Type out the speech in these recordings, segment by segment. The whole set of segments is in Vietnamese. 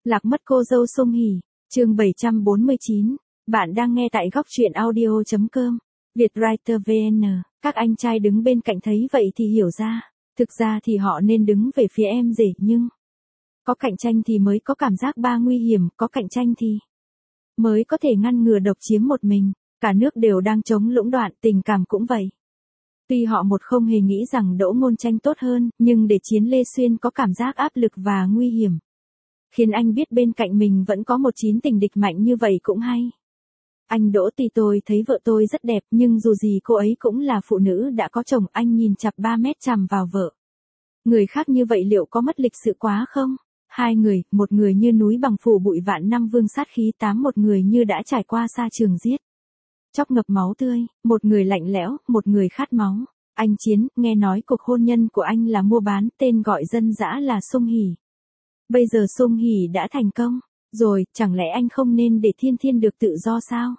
Lạc mất cô dâu Song Hỷ, chương 749. Bạn đang nghe tại góc truyện audio.com. Vietwriter VN. Các anh trai đứng bên cạnh thấy vậy thì hiểu ra. Thực ra thì họ nên đứng về phía em rể nhưng có cạnh tranh thì mới có cảm giác ba nguy hiểm, có cạnh tranh thì mới có thể ngăn ngừa độc chiếm một mình. Cả nước đều đang chống lũng đoạn, tình cảm cũng vậy. Tuy họ một không hề nghĩ rằng Đỗ Ngôn Tranh tốt hơn, nhưng để Chiến Lê Xuyên có cảm giác áp lực và nguy hiểm. Khiến anh biết bên cạnh mình vẫn có một chín tình địch mạnh như vậy cũng hay. Anh Đỗ thì tôi thấy vợ tôi rất đẹp nhưng dù gì cô ấy cũng là phụ nữ đã có chồng, anh nhìn chặp 3 mét chằm vào vợ. Người khác như vậy liệu có mất lịch sự quá không? Hai người, một người như núi bằng phủ bụi vạn năm vương sát khí tám, một người như đã trải qua sa trường giết chóc ngập máu tươi, một người lạnh lẽo, một người khát máu. Anh Chiến, nghe nói cuộc hôn nhân của anh là mua bán, tên gọi dân dã là Song Hỷ. Bây giờ Song Hỷ đã thành công, rồi, chẳng lẽ anh không nên để Thiên Thiên được tự do sao?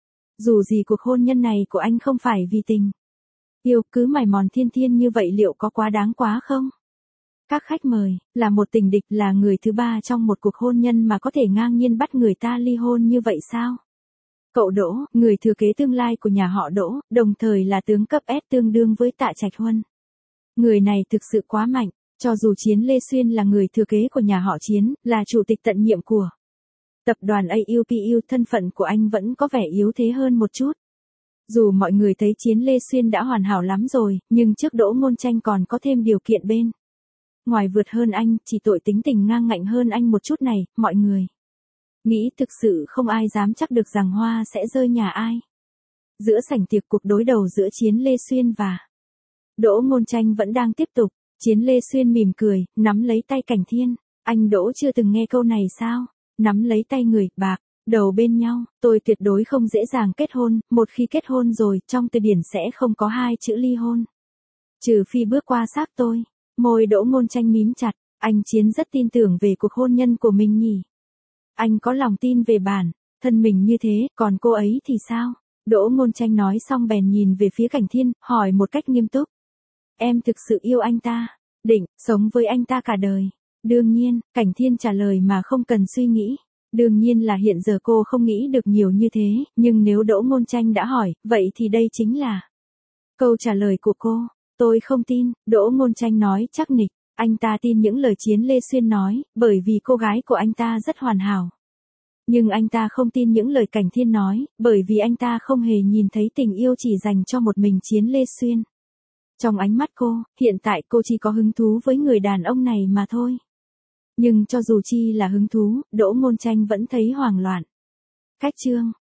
Dù gì cuộc hôn nhân này của anh không phải vì tình yêu, cứ mài mòn Thiên Thiên như vậy liệu có quá đáng quá không? Các khách mời, là một tình địch, là người thứ ba trong một cuộc hôn nhân mà có thể ngang nhiên bắt người ta ly hôn như vậy sao? Cậu Đỗ, người thừa kế tương lai của nhà họ Đỗ, đồng thời là tướng cấp S tương đương với Tạ Trạch Huân. Người này thực sự quá mạnh, cho dù Chiến Lê Xuyên là người thừa kế của nhà họ Chiến, là chủ tịch tận nhiệm của tập đoàn AUPU, thân phận của anh vẫn có vẻ yếu thế hơn một chút. Dù mọi người thấy Chiến Lê Xuyên đã hoàn hảo lắm rồi, nhưng trước Đỗ Ngôn Tranh còn có thêm điều kiện bên ngoài vượt hơn anh, chỉ tội tính tình ngang ngạnh hơn anh một chút này, mọi người nghĩ thực sự không ai dám chắc được rằng hoa sẽ rơi nhà ai. Giữa sảnh tiệc, cuộc đối đầu giữa Chiến Lê Xuyên và Đỗ Ngôn Tranh vẫn đang tiếp tục. Chiến Lê Xuyên mỉm cười, nắm lấy tay Cảnh Thiên. Anh Đỗ chưa từng nghe câu này sao? Nắm lấy tay người, bạc, đầu bên nhau, tôi tuyệt đối không dễ dàng kết hôn, một khi kết hôn rồi, trong từ điển sẽ không có hai chữ ly hôn. Trừ phi bước qua xác tôi. Môi Đỗ Ngôn Tranh mím chặt, anh Chiến rất tin tưởng về cuộc hôn nhân của mình nhỉ? Anh có lòng tin về bản thân mình như thế, còn cô ấy thì sao? Đỗ Ngôn Tranh nói xong bèn nhìn về phía Cảnh Thiên, hỏi một cách nghiêm túc. Em thực sự yêu anh ta, định sống với anh ta cả đời. Đương nhiên, Cảnh Thiên trả lời mà không cần suy nghĩ. Đương nhiên là hiện giờ cô không nghĩ được nhiều như thế, nhưng nếu Đỗ Ngôn Tranh đã hỏi, vậy thì đây chính là câu trả lời của cô. Tôi không tin, Đỗ Ngôn Tranh nói chắc nịch. Anh ta tin những lời Chiến Lê Xuyên nói, bởi vì cô gái của anh ta rất hoàn hảo. Nhưng anh ta không tin những lời Cảnh Thiên nói, bởi vì anh ta không hề nhìn thấy tình yêu chỉ dành cho một mình Chiến Lê Xuyên. Trong ánh mắt cô, hiện tại cô chỉ có hứng thú với người đàn ông này mà thôi. Nhưng cho dù chi là hứng thú, Đỗ Ngôn Tranh vẫn thấy hoảng loạn. Cách chương